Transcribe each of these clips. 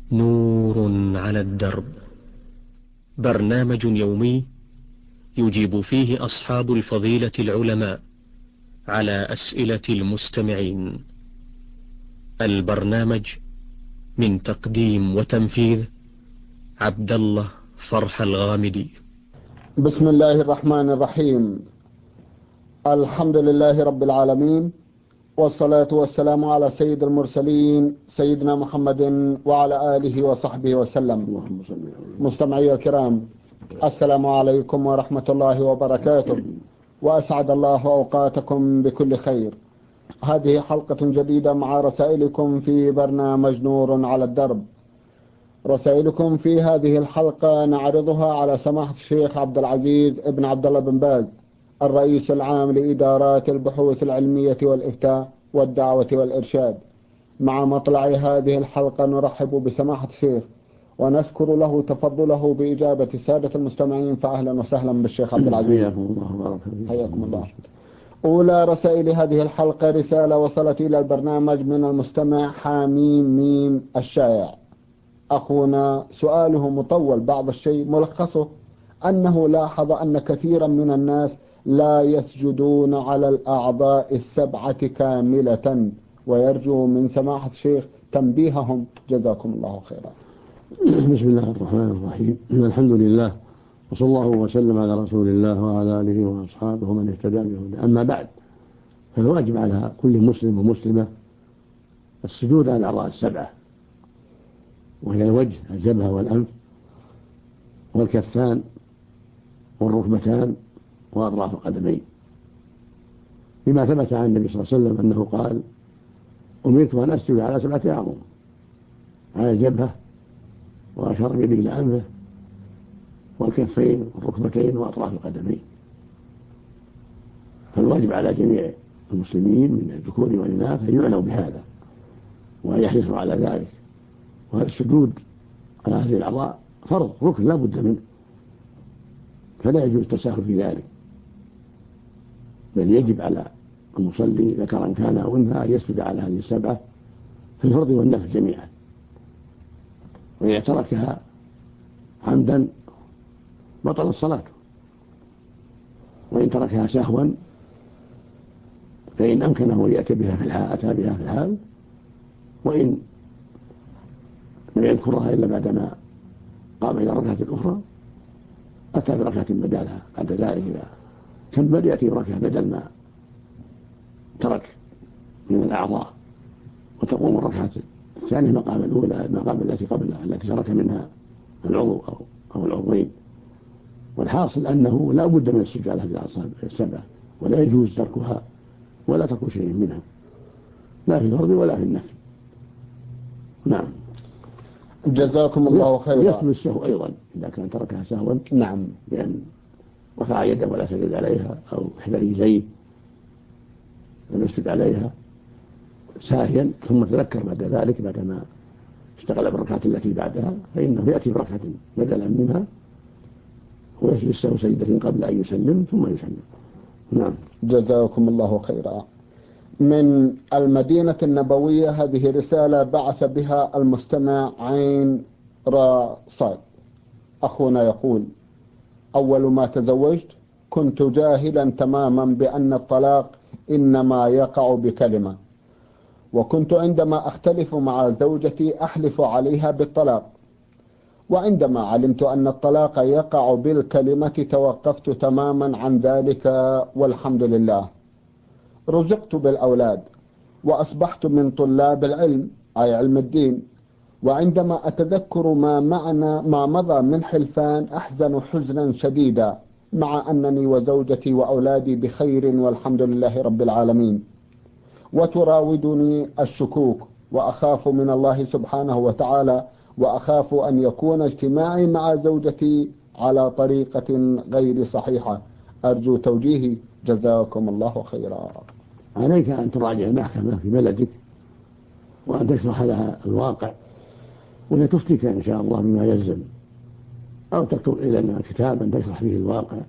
نور على الدرب، برنامج يومي يجيب فيه أصحاب الفضيلة العلماء على أسئلة المستمعين. البرنامج من تقديم وتنفيذ عبد الله فرح الغامدي. بسم الله الرحمن الرحيم. الحمد لله رب العالمين، والصلاة والسلام على سيد المرسلين سيدنا محمد وعلى آله وصحبه وسلم. مستمعي الكرام، السلام عليكم ورحمة الله وبركاته، وأسعد الله أوقاتكم بكل خير. هذه حلقة جديدة مع رسائلكم في برنامج نور على الدرب. رسائلكم في هذه الحلقة نعرضها على سماحة الشيخ عبد العزيز ابن عبد الله بن باز، الرئيس العام لإدارات البحوث العلمية والإفتاء والدعوة والإرشاد. مع مطلع هذه الحلقة نرحب بسماحة الشيخ ونشكر له تفضله بإجابة السادة المستمعين، فأهلا وسهلا بالشيخ عبد العزيز. حياكم الله وبارك فيكم. حياكم الله. أولى رسائل هذه الحلقة رسالة وصلت إلى البرنامج من المستمع حاميم ميم الشائع. أخونا سؤاله مطول بعض الشيء، ملخصه أنه لاحظ أن كثيرا من الناس لا يسجدون على الأعضاء السبعة كاملة، ويرجو من سماحة الشيخ تنبيههم، جزاكم الله خيرا. بسم الله الرحمن الرحيم. الحمد لله، وصلى الله وسلم على رسول الله وعلى آله وأصحابه ومن اهتدى بهداه. أما بعد، فالواجب على كل مسلم ومسلمة السجود على الأعضاء السبعة، وهي الوجه، الجبهة والأنف والكفان والركبتان وأطراف القدمين، لما ثبت عن النبي صلى الله عليه وسلم أنه قال: أمرت أن أسجد على 7 أعظم، على الجبهة، وأشار بيده إلى أنفه والكفين والركبتين وأطراف القدمين. فالواجب على جميع المسلمين من الذكور والإناث أن يعنوا بهذا وأن يحرصوا على ذلك. وهذا السجود على هذه الأعضاء فرض، ركن لا بد منه، فلا يجوز التساهل في ذلك، بل يجب على المصلي ذكرا كان أو أنثى أن يسجد على هذه السبعة في الفرض والنفل جميعا، وإذا تركها عمدا بطل الصلاة، وإن تركها سهوا فإن أمكنه أن يأتي بها في الحال أتى بها في الحال، وإن لم يذكرها إلا بعدما قام إلى ركعة أخرى أتى بركعة بدلها بعد ذلك. إذا كمل يأتي بركعة بدل ما ترك من الأعضاء، وتقوم الركعة الثانية مقام الأولى، المقام التي قبلها التي ترك منها العضو أو العضوين. والحاصل أنه لا بد من السجود على هذه الأعضاء السبعة، ولا يجوز تركها ولا ترك شيء منها، لا في الفرض ولا في النفل. نعم. جزاكم الله خيرا. يسجد السهو أيضا إذا كان تركها سهوا، نعم، لأن رفع يده ولا سجد عليها، أو إحدى رجليه لم يسجد عليها ساهيا ثم تذكر بعد ذلك بعدما اشتغل بالركعة التي بعدها، فإنه يأتي بركعة بدلا منها ويسجد السهو سجدة قبل أن يسلم ثم يسلم. نعم. جزاكم الله خيرا. من المدينة النبوية هذه رسالة بعث بها المستمع عين را صاد. أخونا يقول: أول ما تزوجت كنت جاهلا تماما بأن الطلاق إنما يقع بكلمة، وكنت عندما أختلف مع زوجتي أحلف عليها بالطلاق، وعندما علمت أن الطلاق يقع بالكلمة توقفت تماما عن ذلك، والحمد لله. رزقت بالأولاد وأصبحت من طلاب العلم، أي علم الدين، وعندما أتذكر ما مضى من حلفان أحزن حزنا شديدا، مع أنني وزوجتي وأولادي بخير والحمد لله رب العالمين. وتراودني الشكوك، وأخاف من الله سبحانه وتعالى، وأخاف أن يكون اجتماعي مع زوجتي على طريقة غير صحيحة. أرجو توجيهي، جزاكم الله خيرا. عليك أن تراجع المحكمة في بلدك وأن تشرح لها الواقع، وهي تفتيك إن شاء الله بما يلزم، أو تكتب إلينا كتابا تشرح فيه الواقع،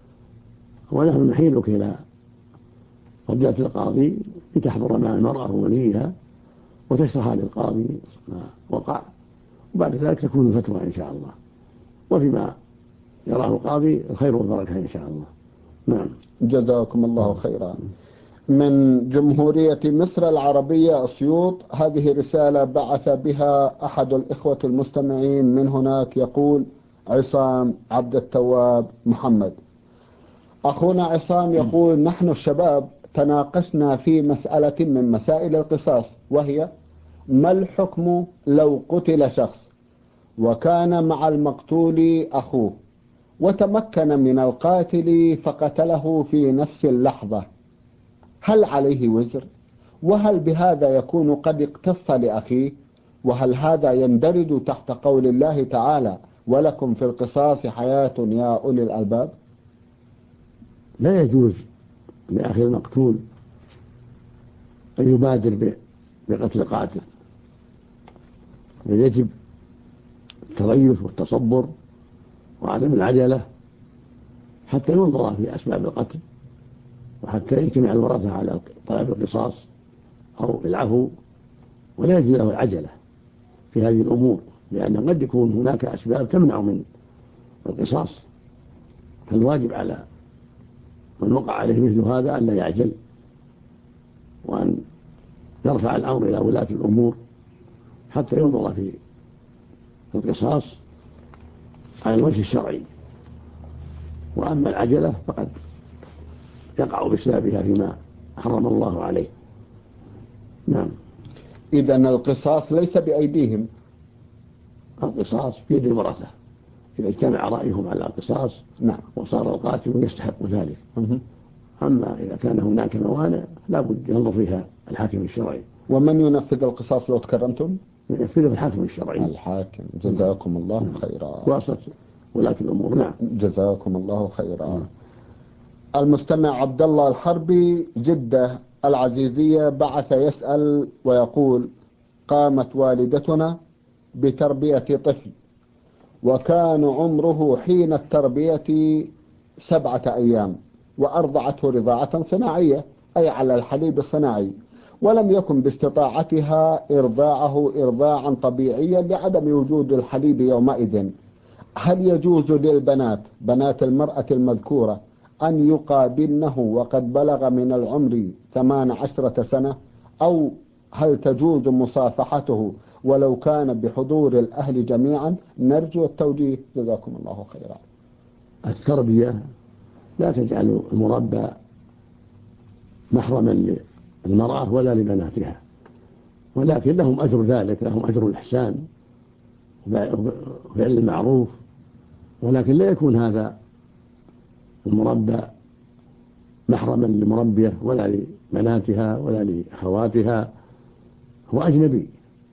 ونحن نحيلك إلى فضيلة القاضي لتحضر مع المرأة ووليها وتشرح للقاضي ما وقع، وبعد ذلك تكون الفتوى إن شاء الله، وفيما يراه القاضي الخير والبركة إن شاء الله. نعم. جزاكم الله خيرا. من جمهورية مصر العربية أسيوط، هذه رسالة بعث بها أحد الإخوة المستمعين من هناك، يقول عصام عبد التواب محمد. أخونا عصام يقول: نحن الشباب تناقشنا في مسألة من مسائل القصاص، وهي ما الحكم لو قتل شخص وكان مع المقتول أخوه وتمكن من القاتل فقتله في نفس اللحظة، هل عليه وزر؟ وهل بهذا يكون قد اقتص لأخيه؟ وهل هذا يندرج تحت قول الله تعالى: ولكم في القصاص حياة يا أولي الألباب؟ لا يجوز لأخي المقتول أن يبادر بقتل قاتل، بل يجب التريث والتصبر وعدم العجلة حتى ينظر في أسباب القتل، وحتى يجتمع الورثة على طلب القصاص أو العفو، ولا يجوز له العجلة في هذه الأمور، لأن قد يكون هناك أسباب تمنع من القصاص. فالواجب على من وقع عليه مثل هذا أن لا يعجل، وأن يرفع الأمر إلى ولاة الأمور حتى ينظر في القصاص على الوجه الشرعي. وأما العجلة فقد يقع بسببها فيما حرم الله عليه. نعم. إذن القصاص ليس بأيديهم. القصاص بيد الورثة إذا اجتمع رأيهم على القصاص. نعم. وصار القاتل يستحق ذلك. أما إذا كان هناك موانع لا بد ينظر فيها الحاكم الشرعي. ومن ينفذ القصاص لو تكرمتم؟ ينفذه الحاكم الشرعي. الحاكم. جزاكم الله خيرا. واسط ولاة الأمور. نعم. جزاكم الله خيرا. المستمع عبد الله الحربي، جدة العزيزية، بعث يسأل ويقول: قامت والدتنا بتربية طفل، وكان عمره حين التربية 7 أيام، وأرضعته رضاعة صناعية، أي على الحليب الصناعي، ولم يكن باستطاعتها إرضاعه إرضاعا طبيعيا لعدم وجود الحليب يومئذ. هل يجوز للبنات، بنات المرأة المذكورة، أن يقابلنه وقد بلغ من العمر 18 سنة، أو هل تجوز مصافحته ولو كان بحضور الأهل جميعا؟ نرجو التوجيه، جزاكم الله خيرا. التربية لا تجعل المربى محرما للمرأة ولا لبناتها، ولكن لهم أجر ذلك، لهم أجر الإحسان وفعل المعروف، ولكن لا يكون هذا المربى محرما لمربية ولا لبناتها ولا لأخواتها، هو أجنبي،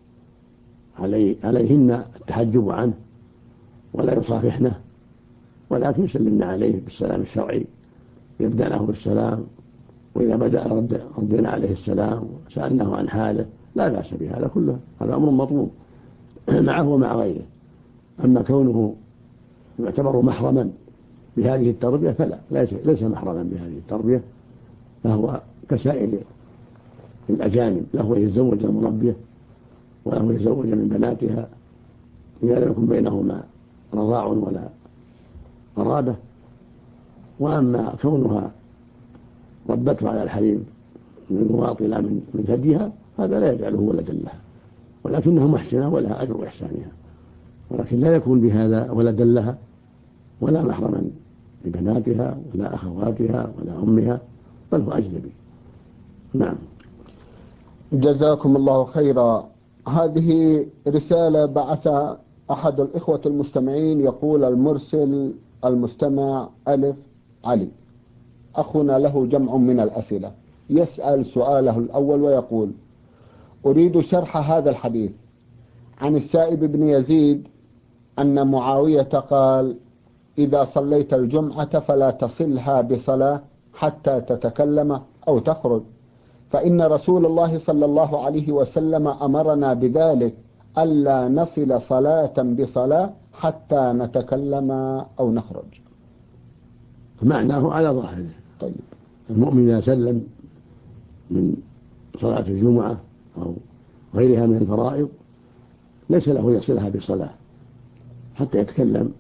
عليهن التحجب عنه ولا يصافحنه، ولكن يسلمن عليه بالسلام الشرعي، يبدأ له بالسلام، وإذا بدأ ردنا عليه السلام وسألناه عن حاله، لا بأس بهذا كله، هذا أمر مطلوب معه ومع غيره. أما كونه يعتبر محرما بهذه التربية فلا، ليس محرما بهذه التربية، فهو كسائر الأجانب، له يتزوج المربية وله يتزوج من بناتها إذا لم يكن بينهما رضاع ولا قرابة. وأما كونها ربته على الحليب من مواطلة من ثديها، هذا لا يجعله ولدا لها، ولكنها محسنة ولها أجر إحسانها، ولكن لا يكون بهذا ولدا لها ولا محرما لبناتها ولا أخواتها ولا أمها، بل هو أجنبي. نعم. جزاكم الله خيرا. هذه رسالة بعث أحد الإخوة المستمعين، يقول المرسل المستمع ألف علي، أخونا له جمع من الأسئلة، يسأل سؤاله الأول ويقول: أريد شرح هذا الحديث عن السائب بن يزيد أن معاوية قال: إذا صليت الجمعة فلا تصلها بصلاة حتى تتكلم أو تخرج، فإن رسول الله صلى الله عليه وسلم أمرنا بذلك، ألا نصل صلاة بصلاة حتى نتكلم أو نخرج. معناه على ظاهره. طيب. المؤمن إذا سلم من صلاة الجمعة أو غيرها من الفرائض ليس له يصلها بصلاة حتى يتكلم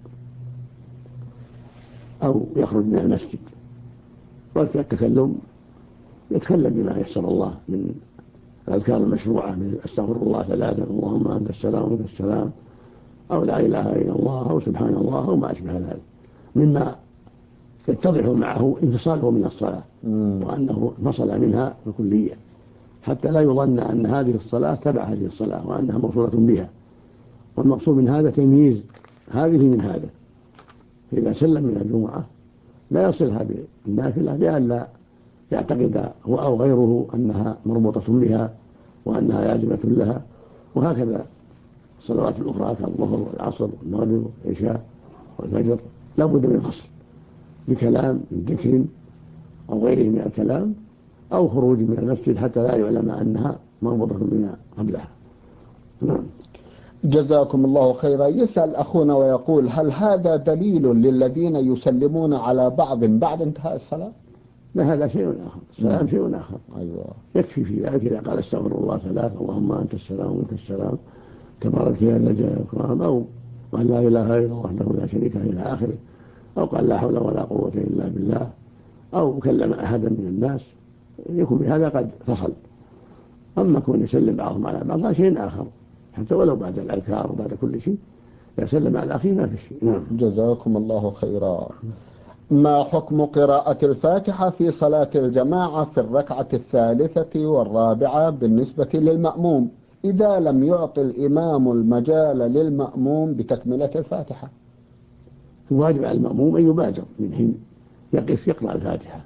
أو يخرج من المسجد، وقت التكلم يتكلم بما يسر الله من الأذكار المشروعة من استغفر الله 3 اللهم أنت السلام ومنك السلام، أو لا إله إلا الله، أو سبحان الله، أو ما أشبه ذلك مما يتضح معه انفصاله من الصلاة وأنه انفصل منها بكلية، حتى لا يظن أن هذه الصلاة تبع هذه الصلاة وأنها موصولة بها. والمقصود من هذا تمييز هذه من هذا. فإذا سلم من الجمعة لا يصلها بالنافلة لئلا يعتقد هو أو غيره أنها مربوطة بها وأنها لازمة لها. وهكذا الصلوات الأخرى كالظهر والعصر والمغرب والعشاء والفجر لا بد من فصل بكلام من ذكر أو غيره من الكلام أو خروج من المسجد حتى لا يعلم أنها مربوطة بما قبلها. نعم. جزاكم الله خيرا. يسأل أخونا ويقول: هل هذا دليل للذين يسلمون على بعض بعد انتهاء الصلاة؟ لا، هذا شيء آخر. السلام شيء آخر. أيوة. يكفي في ذلك إذا قال استغفر الله 3 اللهم أنت السلام ومنك السلام تبارك يا ذا الجلال والإكرام، أو قال لا إله إلا الله وحده لا شريك له إلى آخره، أو قال لا حول ولا قوة إلا بالله، أو كلم أحدا من الناس، يكون بهذا قد فصل. أما كون يسلم بعضهم على بعض هذا شيء آخر، حتى ولو بعد الأذكار وبعد كل شيء يسلم على أخيه ما في شيء. نعم. جزاكم الله خيرا. ما حكم قراءة الفاتحة في صلاة الجماعة في الركعة 3 والرابعة بالنسبة للمأموم إذا لم يعطي الإمام المجال للمأموم بتكملة الفاتحة؟ الواجب على المأموم أن يبادر من حين يقف يقرأ الفاتحة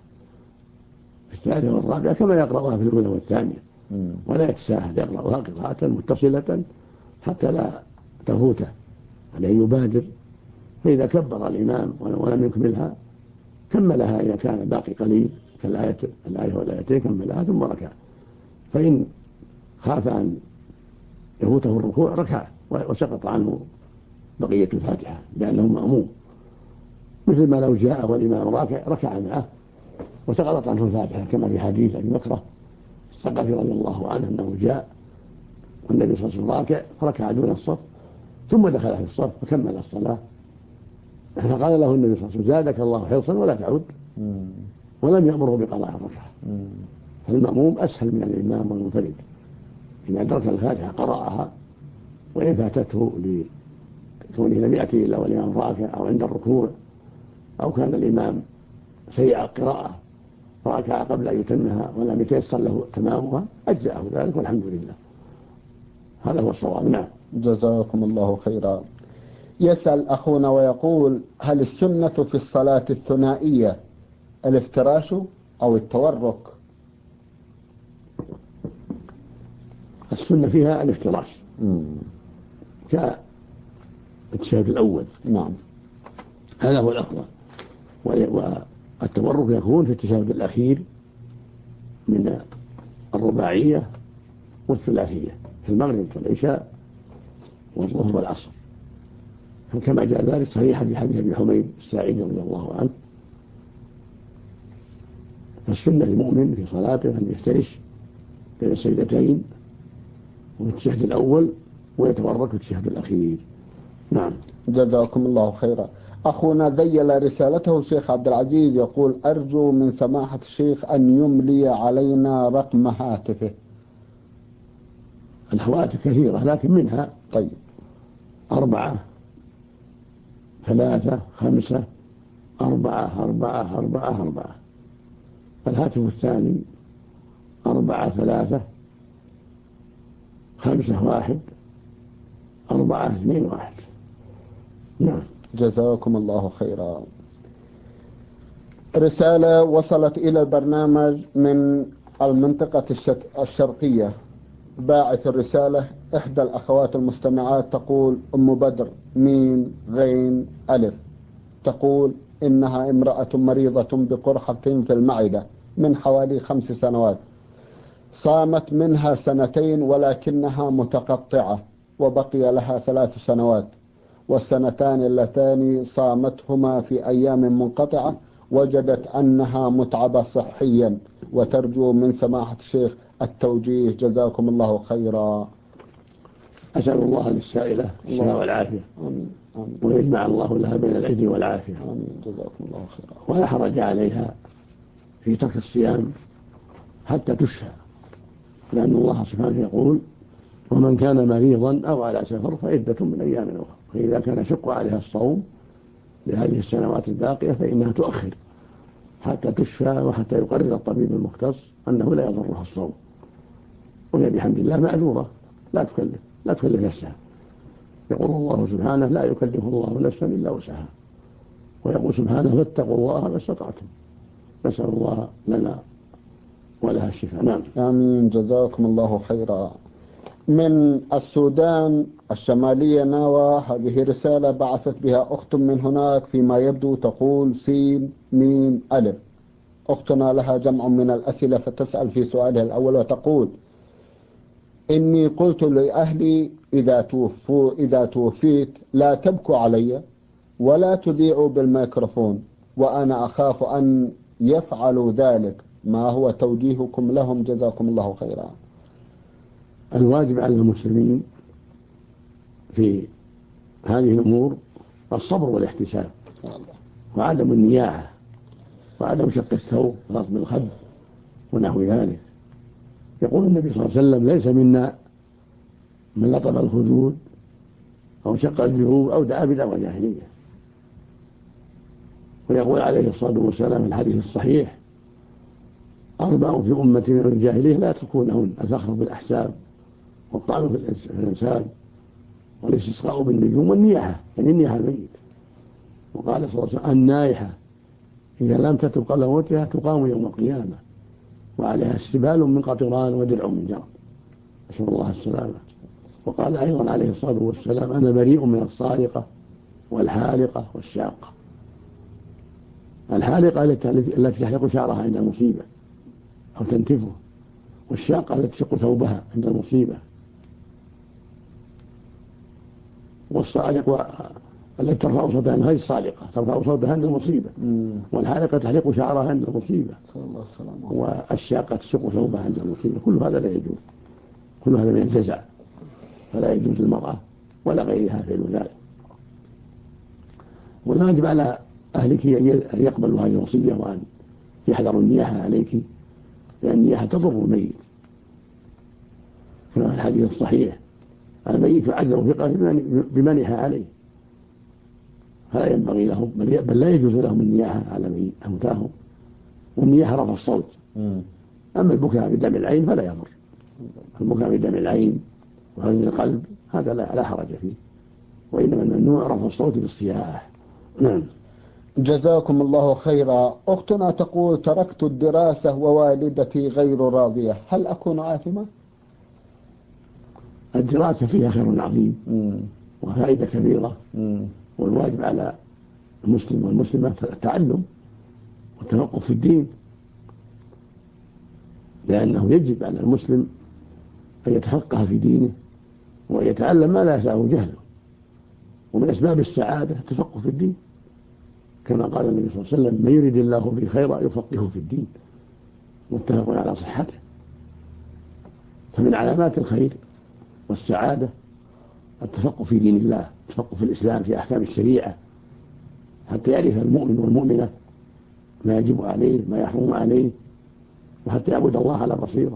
في 3 والرابعة كما يقرأها في الأولى والثانية، ولا يتساهل، يقرأها قراءة متصلة حتى لا تفوته، عليه يبادر. فإذا كبر الإمام ولم يكملها كملها إذا كان باقي قليل كالآية والآيتين كملها ثم ركع. فإن خاف أن يفوته الركوع ركع وسقط عنه بقية الفاتحة لأنه مأموم، مثل ما لو جاء والإمام راكع ركع معه وسقطت عنه الفاتحة كما في حديث أبي بكر الثقفي رضي الله عنه أنه جاء والنبي صلى الله عليه وسلم راكع فركع دون الصف ثم دخل في الصف فكمل الصلاة، فقال له النبي صلى الله عليه وسلم زادك الله حرصا ولا تعود، ولم يأمره بقضاء الركعة. فالمأموم أسهل من الإمام والمنفرد، إن أدرك الفاتحة قرأها، وإن فاتته لكونه لم يأتي إلا والإمام راكع أو عند الركوع أو كان الإمام سيء القراءة فركع قبل أن يتمها ولم يتيسر له تمامها أجزأه ذلك والحمد لله. هذا هو الصواب. نعم. جزاكم الله خيرا. يسأل أخونا ويقول: هل السنة في الصلاة الثنائية الافتراش أو التورك؟ السنة فيها الافتراش كالتشهد الأول. نعم. هذا هو الأفضل. والتورك يكون في التشهد الأخير من الرباعية والثلاثية في المغرب والعشاء والظهر والعصر، كما جاء ذلك صريحا في حديث أبي حميد الساعدي رضي الله عنه. فالسنة للمؤمن في صلاته أن يفترش بين السجدتين وفي التشهد الأول ويتورك في التشهد الأخير. نعم. جزاكم الله خيرا. أخونا ذيل رسالته الشيخ عبد العزيز يقول: أرجو من سماحة الشيخ أن يملي علينا رقم هاتفه. الهواتف كثيرة لكن منها 4 3 5 4 4 4 4. الهاتف الثاني 4 3 5 1 4 2 1. نعم. جزاكم الله خيرا. رسالة وصلت إلى البرنامج من المنطقة الشرقية. باعث الرسالة إحدى الأخوات المستمعات تقول: أم بدر ميم غين ألف، تقول إنها امرأة مريضة بقرحة في المعدة من حوالي 5 سنوات، صامت منها 2 ولكنها متقطعة، وبقي لها 3 سنوات، والسنتان اللتان صامتهما في أيام منقطعة وجدت أنها متعبة صحيا، وترجو من سماحة الشيخ التوجيه. جزاكم الله خيرا. أسأل الله للسائلة الشفاء والعافية، ويجمع الله لها بين العز والعافية. جزاكم الله خيرا. ولا حرج عليها في ترك الصيام حتى تشفى، لأن الله سبحانه يقول: ومن كان مريضا أو على سفر فعدة من أيام أخرى. فإذا كان يشق عليها الصوم لهذه السنوات الباقية فإنها تؤخر حتى تشفى، وحتى يقرر الطبيب المختص أنه لا يضرها الصوم، وهي بحمد الله معذورة، لا تكلف نفسها. يقول الله سبحانه: لا يكلف الله نفسا إلا وسعها، ويقول سبحانه: فاتقوا الله ما استطعتم. نسأل الله لنا ولها الشفاء. نعم. آمين. جزاكم الله خيرا. من السودان الشمالية ناوى، هذه رسالة بعثت بها أخت من هناك، فيما يبدو تقول سين ميم ألف. أختنا لها جمع من الأسئلة، فتسأل في سؤالها الأول وتقول: إني قلت لأهلي إذا توفيت لا تبكوا علي ولا تذيعوا بالميكروفون، وأنا أخاف أن يفعلوا ذلك، ما هو توجيهكم لهم؟ جزاكم الله خيرا. الواجب على المسلمين في هذه الأمور الصبر والاحتساب، وعدم النياحة، وعدم شق الثوب ورسم الخد ونحو ذلك. يقول النبي صلى الله عليه وسلم: ليس منا من لطم الخدود أو شق الجيوب أو دعا بدعوى جاهلية. ويقول عليه الصلاة والسلام في الحديث الصحيح: 4 في أمة من الجاهلية لا يتركونهن: الفخر بالأحساب، والطعن في الأنساب، والاستسقاء بالنجوم، والنياحة، يعني النياحة الميت. وقال صلى الله عليه وسلم: النائحة إذا لم تتب قبل موتها تقام يوم القيامة، وعليها استبال من قطران ودرع من جرب. نسأل الله السلامة. وقال أيضا عليه الصلاة والسلام: أنا بريء من الصارقة والحالقة والشاقة. الحالقة التي تحلق شعرها عند المصيبة أو تنتفه، والشاقة التي تشق ثوبها عند المصيبة، والصالق التي ترفع صوتها غير الصالقة ترفع صوتها عند المصيبة، والحالقة تحلق شعرها عند المصيبة، والشاقة تشق ثوبها عند المصيبة. كل هذا لا يجوز، كل هذا من الجزع، فلا يجوز للمرأة ولا غيرها فعل ذلك. والواجب على أهلك أن يقبلوا هذه الوصية، وأن يحذروا النياحة عليك، لأن النياحة تضر الميت. كما في الحديث الصحيح: الميت يعذب في قبره بمنح عليه، فلا ينبغي لهم، بل لا يجوز لهم النياحة على موتاهم. والنياحة رفع الصوت. أما البكاء بدمع العين فلا يضر. البكاء بدمع العين وحزن القلب هذا لا حرج فيه، وإنما الممنوع رفع الصوت بالصياح. نعم. جزاكم الله خيرا. أختنا تقول: تركت الدراسة ووالدتي غير راضية، هل أكون آثمة؟ الدراسة فيها خير عظيم وفائدة كبيرة، والواجب على المسلم والمسلمة التعلم والتفقه في الدين، لأنه يجب على المسلم أن يتفقه في دينه وأن يتعلم ما لا يسعه جهله. ومن أسباب السعادة التفقه في الدين، كما قال النبي صلى الله عليه وسلم: من يريد الله به خيرا يفقهه في الدين، متفق على صحته. فمن علامات الخير والسعادة التفقه في دين الله، التفقه في الإسلام، في أحكام الشريعة، حتى يعرف المؤمن والمؤمنة ما يجب عليه ما يحرم عليه، وحتى يعبد الله على بصيرة.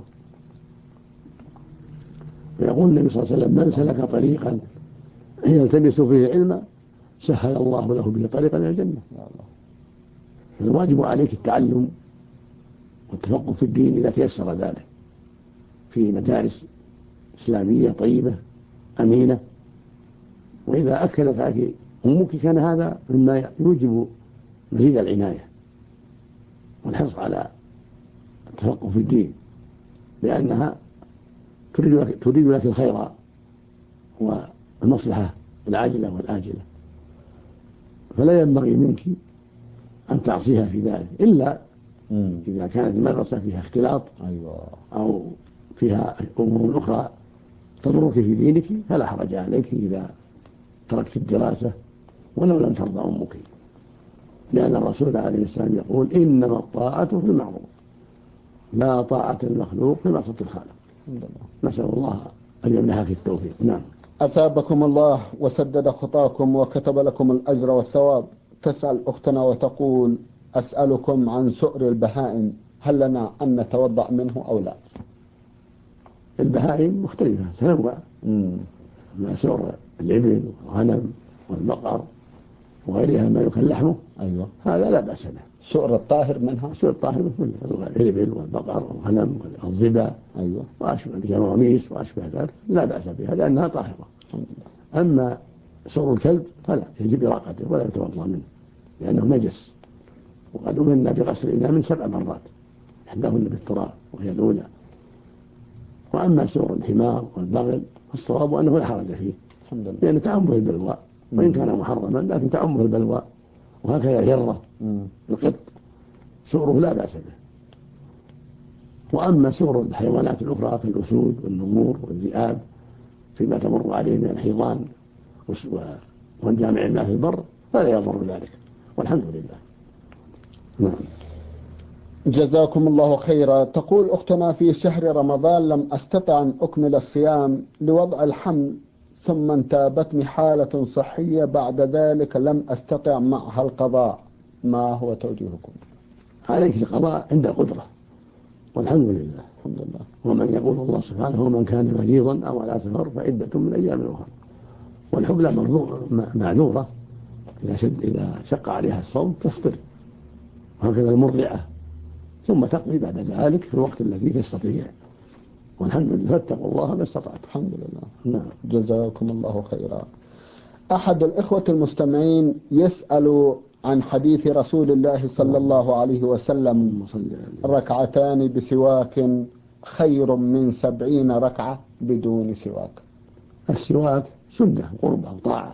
ويقول النبي صلى الله عليه وسلم: من سلك طريقا يلتمس فيه علما سهل الله له به طريقا إلى الجنة. فالواجب عليك التعلم والتفقه في الدين إذا تيسر ذلك في مدارس إسلامية طيبة أمينة. وإذا أكدت عليك أمك كان هذا مما يوجب مزيد العناية والحرص على التفقه في الدين، لأنها تريد لك الخير والمصلحة العاجلة والآجلة، فلا ينبغي منك أن تعصيها في ذلك، إلا إذا كانت المدرسة فيها اختلاط أو فيها أمور أخرى تضرك في دينك فلا حرج عليك إذا تركت الدراسة ولو لم ترضى أمك، لأن الرسول عليه السلام يقول: إنما الطاعة في المعروف، لا طاعة المخلوق في معصية الخالق. نسأل الله أن يمنحك التوفيق. نعم. أثابكم الله وسدد خطاكم وكتب لكم الأجر والثواب. تسأل أختنا وتقول: أسألكم عن سؤر البهائم، هل لنا أن نتوضأ منه أو لا؟ البهائم مختلفة تنوع، ما سؤر الإبل والغنم والبقر وغيرها ما يكل لحمه، أيوة، هذا لا بأس به. سؤر الطاهر منها؟ سؤر الطاهر مثل الإبل والبقر والغنم والظبا، أيوة، وأشبه الجواميس وأشبه ذلك لا بأس بها لأنها طاهرة. أما سؤر الكلب فلا، يجب إراقته ولا يتوضأ منه لأنه نجس، وقد أمرنا بغسل الإناء من 7 مرات، إحداهن بالتراب وهي الأولى. وأما سؤر الحمار والبغل فالصواب أنه لا حرج فيه، الحمد لله، لأن تعمه البلوى وإن كان محرما لكن تعمه البلوى. وهكذا الهرة القط سؤره لا بأس به. وأما سؤر الحيوانات الأخرى كالأسود والنمور والذئاب فيما تمر عليه من الحيضان والجامع الماء في البر فلا يضر ذلك، والحمد لله. نعم. جزاكم الله خيرا. تقول أختنا: في شهر رمضان لم أستطع أن أكمل الصيام لوضع الحمل، ثم انتابتني حالة صحية بعد ذلك لم أستطع معها القضاء، ما هو توجيهكم؟ عليك القضاء عند القدرة، والحمد لله. الحمد لله. ومن يقول الله سبحانه: ومن كان مريضا أو على سفر فعدة من أيام أخرى. والحبلى معذورة إذا شق عليها الصوم تفطر، وهكذا المرضعة، ثم تقضي بعد ذلك في الوقت الذي تستطيع، والحمد لله. فاتقوا الله ما استطعت. الحمد لله. نعم. جزاكم الله خيرا. أحد الإخوة المستمعين يسأل عن حديث رسول الله صلى الله عليه وسلم: ركعتان بسواك خير من 70 ركعة بدون سواك. السواك سنة قربة وطاعة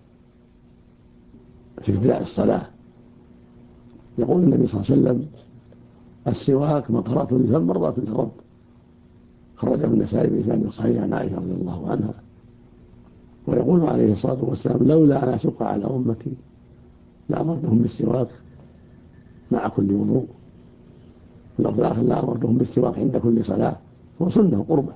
في ابتداء الصلاة. يقول النبي صلى الله عليه وسلم: السواك مطرات للفم مرضات للرب. خرجه النسائي بإسناد صحيح عن عائشة رضي الله عنها. ويقول عليه الصلاة والسلام: لولا أن أشق على أمتي لأمرتهم بالسواك مع كل وضوء. اللفظ الآخر: لأمرتهم بالسواك عند كل صلاة. هو سنة قربة.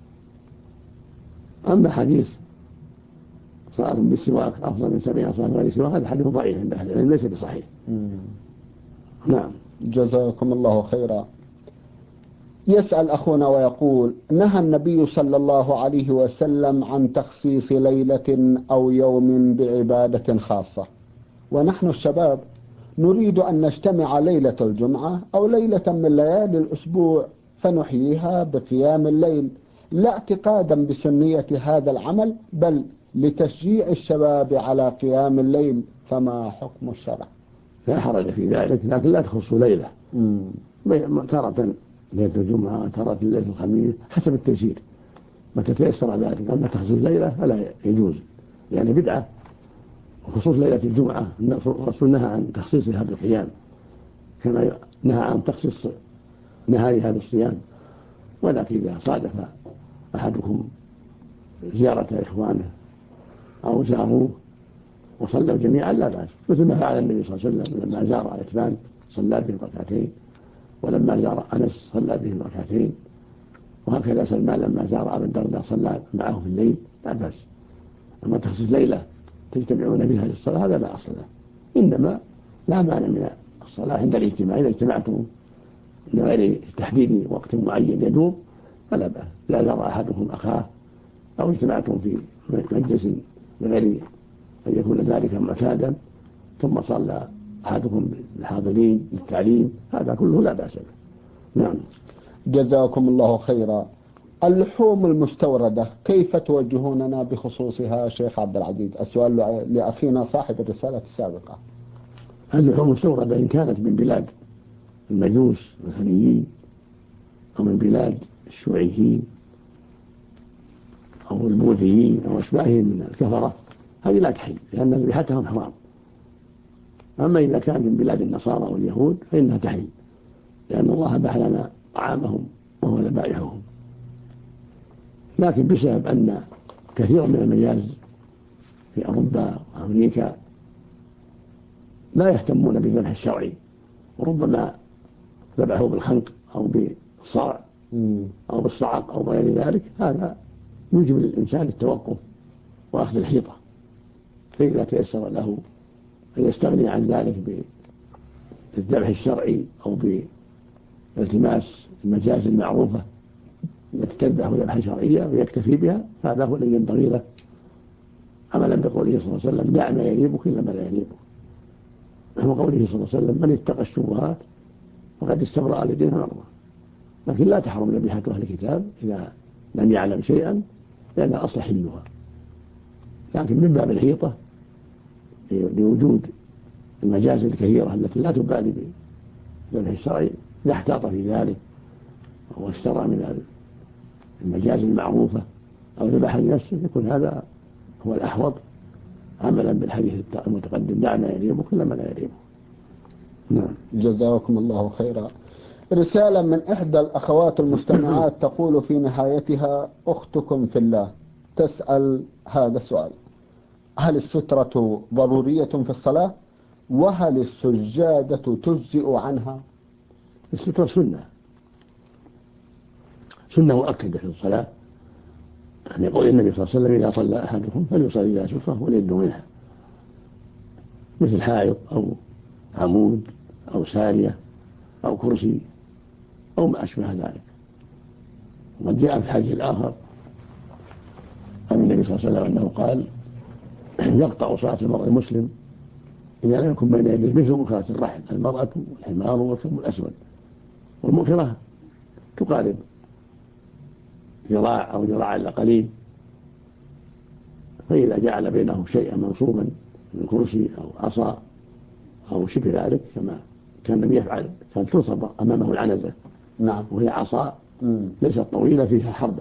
أما حديث صلاة بالسواك أفضل من 70 صلاة غير سواك هذا حديث ضعيف عند أهل العلم، ليس بصحيح. نعم. جزاكم الله خيرا. يسأل أخونا ويقول: نهى النبي صلى الله عليه وسلم عن تخصيص ليلة أو يوم بعبادة خاصة، ونحن الشباب نريد أن نجتمع ليلة الجمعة أو ليلة من ليالي الأسبوع فنحييها بقيام الليل، لا اعتقادا بسنية هذا العمل بل لتشجيع الشباب على قيام الليل، فما حكم الشرع؟ لا حرج في ذلك، لكن لا تخص ليلة. تارة ليلة الجمعة، تارة ليلة الخميس، حسب التيسير متى تيسر ذلك. أما تخصيص ليلة فلا يجوز، يعني بدعة. وخصوص ليلة الجمعة الرسول نهى عن تخصيصها بالقيام، كما نهى عن تخصيص نهارها بالصيام. ولكن إذا صادف أحدكم زيارة إخوانه أو زاروه وصلوا جميعا لا بأس، مثل ما فعل النبي صلى الله عليه وسلم لما زار عتبان صلى بهم ركعتين، ولما زار أنس صلى بهم ركعتين، وهكذا سلمان لما زار أبا الدرداء صلى معه في الليل، لا بأس. أما تخصيص ليلة تجتمعون بها للصلاة هذا لا أصل له، إنما لا مانع من الصلاة عند الاجتماع. إذا اجتمعتم من غير تحديد وقت معين يدوم فلا بأس. لا زار أحدكم أخاه أو اجتمعتم في مجلس بغير أن يكون ذلك معتادا ثم صلى أحدكم بالحاضرين للتعليم، هذا كله لا بأس به. نعم. جزاكم الله خيرا. اللحوم المستوردة كيف توجهوننا بخصوصها شيخ عبد العزيز؟ السؤال لأخينا صاحب الرسالة السابقة. اللحوم المستوردة إن كانت من بلاد المجوس والهنيين أو من بلاد الشيوعيين أو البوذيين أو أشباههم من الكفرة هذه لا تحل، لأن ذبيحتهم حرام. أما إذا كان من بلاد النصارى واليهود فإنها تحل، لأن الله أباح لنا طعامهم وهو ذبائحهم. لكن بسبب أن كثير من المجاز في أوروبا وأمريكا لا يهتمون بالذبح الشرعي، وربما ذبحوا بالخنق أو بالصرع أو بالصعق أو غير ذلك، هذا يوجب للإنسان التوقف وأخذ الحيطة، فإذا تيسر له أن يستغني عن ذلك بالذبح الشرعي أو بالتماس المجاز المعروفة التي تذبح ذبحا شرعيا ويكتفي بها، فهذا هو الذي ينبغي له، عملا بقوله صلى الله عليه وسلم: دع ما يريبك إلا ما لا يريبك. وقوله صلى الله عليه وسلم: من اتقى الشبهات فقد استبرأ لدينه وعرضه. لكن لا تحرم ذبيحة أهل الكتاب إذا لم يعلم شيئا، لأنها أصل حلها، لكن من باب الحيطة لوجود المجاز الكثيرة التي لا تبالي بالذبح الشرعي، إذا احتاط في ذلك واشترى من المجاز المعروفة أو ذبح لنفسه يكون هذا هو الأحوط، عملا بالحديث المتقدم: دع ما يريبك إلا ما لا يريبك. نعم. جزاكم الله خيرا. رسالة من إحدى الأخوات المستمعات تقول في نهايتها: أختكم في الله تسأل هذا السؤال: هل السترة ضرورية في الصلاة؟ وهل السجادة تجزئ عنها؟ السترة سنة مؤكدة في الصلاة، يعني يقول النبي صلى الله عليه وسلم: إذا صلى أحدكم فليصلي إلى سترة وليده منها، مثل حائط أو عمود أو سارية أو كرسي أو ما أشبه ذلك. وقد جاء في الحديث الآخر عن النبي صلى الله عليه وسلم أنه قال: يقطع صلاة المرء المسلم إذا لم يكن بين يديه مثل مؤخرة الرحل، المرأة والحمار والثوب الأسود، والمؤخرة تقارب ذراع أو ذراع إلا قليل، فإذا جعل بينه شيئا منصوبا من كرسي أو عصا أو شبه ذلك كما كان النبي يفعل، كانت تنصب أمامه العنزة، نعم، وهي عصا ليست طويلة فيها حربة،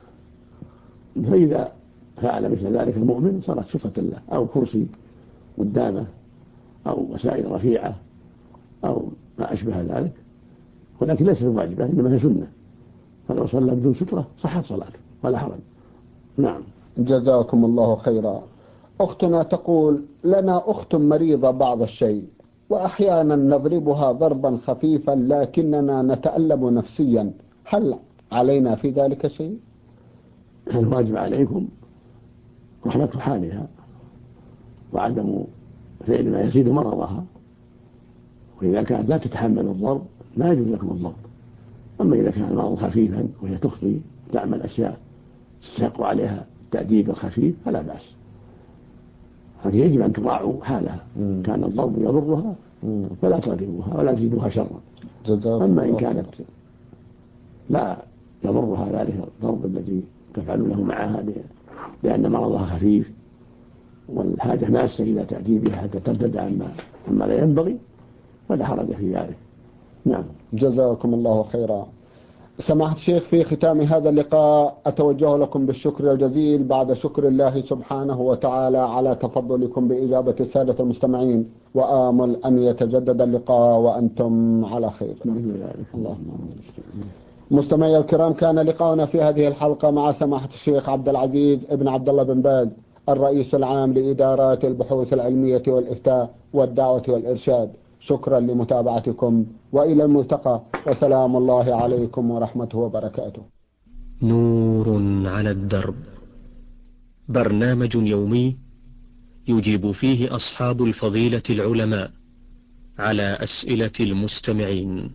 فإذا فعل مثل ذلك المؤمن صارت سترة له، أو كرسي قدامه أو وسائل رفيعة أو ما أشبه ذلك، ولكن ليست واجبة، إنما هي سنة، فلو صلى بدون سترة صحت صلاته ولا حرج. نعم. جزاكم الله خيرا. أختنا تقول: لنا أخت مريضة بعض الشيء، وأحيانا نضربها ضربا خفيفا لكننا نتألم نفسيا، هل علينا في ذلك شيء؟ الواجب عليكم رحمة حالها وعدم فعل ما يزيد مرضها، وإذا كانت لا تتحمل الضرب لا يجوز لكم الضرب. أما إذا كان المرض خفيفا وهي تخطي تعمل أشياء تستحق عليها التأديب الخفيف فلا بأس، لكن يجب أن تراعوا حالها. كان الضرب يضرها فلا تضربوها ولا تزيدوها شرا. أما إن كانت لا يضرها ذلك الضرب الذي تفعلونه معها لأن مرضها خفيف والحاجة ماسة إلى تأديبها حتى ترتد عما لا ينبغي، فلا حرج في ذلك. نعم. جزاكم الله خيرا. سماحة الشيخ، في ختام هذا اللقاء أتوجه لكم بالشكر الجزيل بعد شكر الله سبحانه وتعالى على تفضلكم بإجابة السادة المستمعين، وآمل أن يتجدد اللقاء وأنتم على خير. اللهم مستمعي الكرام، كان لقاؤنا في هذه الحلقة مع سماحة الشيخ عبد العزيز ابن عبد الله بن باز، الرئيس العام لإدارات البحوث العلمية والإفتاء والدعوة والإرشاد. شكرا لمتابعتكم، وإلى الملتقى، وسلام الله عليكم ورحمته وبركاته. نور على الدرب، برنامج يومي يجيب فيه أصحاب الفضيلة العلماء على أسئلة المستمعين.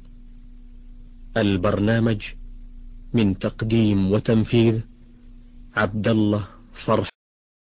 البرنامج من تقديم وتنفيذ عبد الله فرح